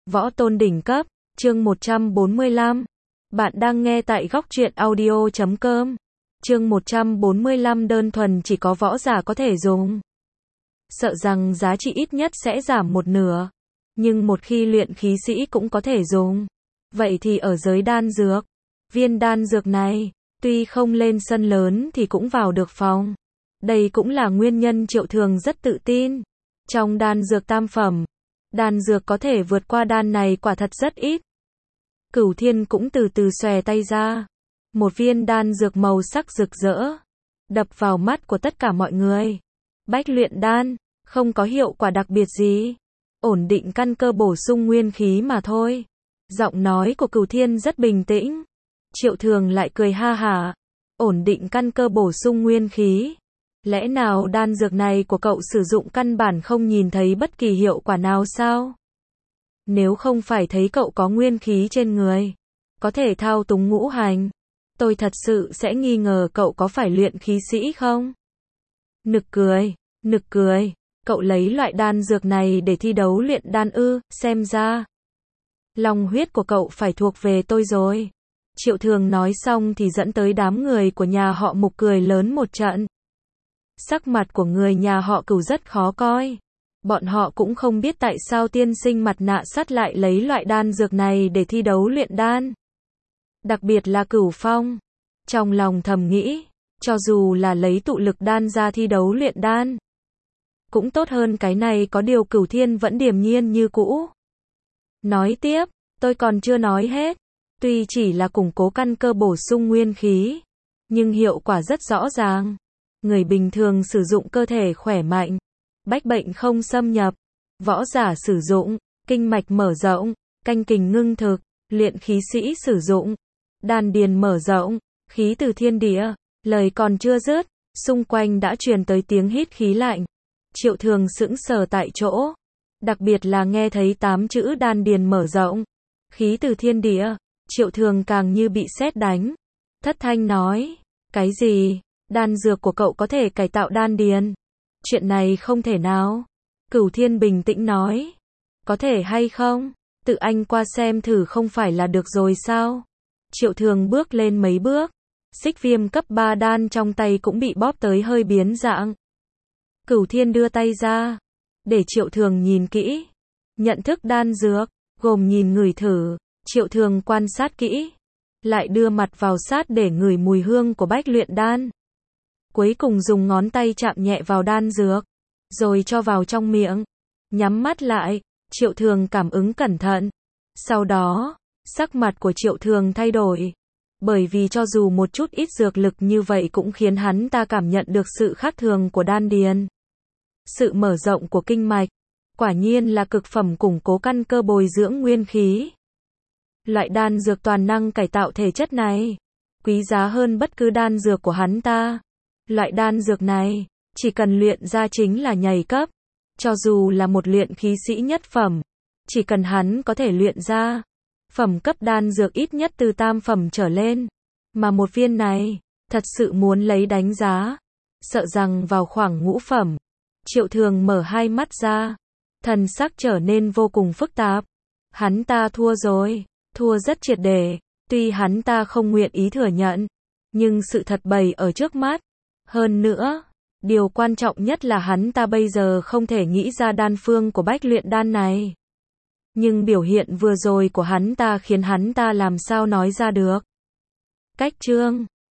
Võ tôn đỉnh cấp, chương 145. Bạn đang nghe tại góc truyện audio.com. Chương 145 đơn thuần chỉ có võ giả có thể dùng. Sợ rằng giá trị ít nhất sẽ giảm một nửa. Nhưng một khi luyện khí sĩ cũng có thể dùng. Vậy thì ở giới đan dược, viên đan dược này, tuy không lên sân lớn thì cũng vào được phòng. Đây cũng là nguyên nhân Triệu Thường rất tự tin. Trong đan dược tam phẩm, đan dược có thể vượt qua đan này quả thật rất ít. Cửu Thiên cũng từ từ xòe tay ra. Một viên đan dược màu sắc rực rỡ, đập vào mắt của tất cả mọi người. Bách luyện đan, không có hiệu quả đặc biệt gì. Ổn định căn cơ bổ sung nguyên khí mà thôi. Giọng nói của Cửu Thiên rất bình tĩnh. Triệu Thường lại cười ha hả. Ổn định căn cơ bổ sung nguyên khí. Lẽ nào đan dược này của cậu sử dụng căn bản không nhìn thấy bất kỳ hiệu quả nào sao? Nếu không phải thấy cậu có nguyên khí trên người, có thể thao túng ngũ hành, tôi thật sự sẽ nghi ngờ cậu có phải luyện khí sĩ không? Nực cười, cậu lấy loại đan dược này để thi đấu luyện đan ư, xem ra lòng huyết của cậu phải thuộc về tôi rồi. Triệu Thường nói xong thì dẫn tới đám người của nhà họ Mục cười lớn một trận. Sắc mặt của người nhà họ Cửu rất khó coi. Bọn họ cũng không biết tại sao tiên sinh mặt nạ sắt lại lấy loại đan dược này để thi đấu luyện đan. Đặc biệt là Cửu Phong. Trong lòng thầm nghĩ, cho dù là lấy tụ lực đan ra thi đấu luyện đan, cũng tốt hơn cái này, có điều Cửu Thiên vẫn điềm nhiên như cũ. Nói tiếp, tôi còn chưa nói hết. Tuy chỉ là củng cố căn cơ bổ sung nguyên khí, nhưng hiệu quả rất rõ ràng. Người bình thường sử dụng cơ thể khỏe mạnh, bách bệnh không xâm nhập. Võ giả sử dụng, kinh mạch mở rộng, canh kình ngưng thực. Luyện khí sĩ sử dụng, đan điền mở rộng, khí từ thiên địa. Lời còn chưa dứt, xung quanh đã truyền tới tiếng hít khí lạnh. Triệu Thường sững sờ tại chỗ. Đặc biệt là nghe thấy 8 chữ đan điền mở rộng, khí từ thiên địa, Triệu Thường càng như bị sét đánh. Thất thanh nói, cái gì? Đan dược của cậu có thể cải tạo đan điền? Chuyện này không thể nào. Cửu Thiên bình tĩnh nói. Có thể hay không? Tự anh qua xem thử không phải là được rồi sao? Triệu Thường bước lên mấy bước. Xích viêm cấp 3 đan trong tay cũng bị bóp tới hơi biến dạng. Cửu Thiên đưa tay ra, để Triệu Thường nhìn kỹ. Nhận thức đan dược, gồm nhìn ngửi thử. Triệu Thường quan sát kỹ, lại đưa mặt vào sát để ngửi mùi hương của bách luyện đan. Cuối cùng dùng ngón tay chạm nhẹ vào đan dược, rồi cho vào trong miệng. Nhắm mắt lại, Triệu Thường cảm ứng cẩn thận. Sau đó, sắc mặt của Triệu Thường thay đổi. Bởi vì cho dù một chút ít dược lực như vậy cũng khiến hắn ta cảm nhận được sự khác thường của đan điền. Sự mở rộng của kinh mạch, quả nhiên là cực phẩm củng cố căn cơ bồi dưỡng nguyên khí. Loại đan dược toàn năng cải tạo thể chất này, quý giá hơn bất cứ đan dược của hắn ta. Loại đan dược này, chỉ cần luyện ra chính là nhảy cấp. Cho dù là một luyện khí sĩ nhất phẩm, chỉ cần hắn có thể luyện ra, phẩm cấp đan dược ít nhất từ tam phẩm trở lên. Mà một viên này, thật sự muốn lấy đánh giá, sợ rằng vào khoảng ngũ phẩm. Triệu Thường mở hai mắt ra, thần sắc trở nên vô cùng phức tạp. Hắn ta thua rồi, thua rất triệt để. Tuy hắn ta không nguyện ý thừa nhận, nhưng sự thật bày ở trước mắt. Hơn nữa, điều quan trọng nhất là hắn ta bây giờ không thể nghĩ ra đan phương của bách luyện đan này. Nhưng biểu hiện vừa rồi của hắn ta khiến hắn ta làm sao nói ra được. Cách chương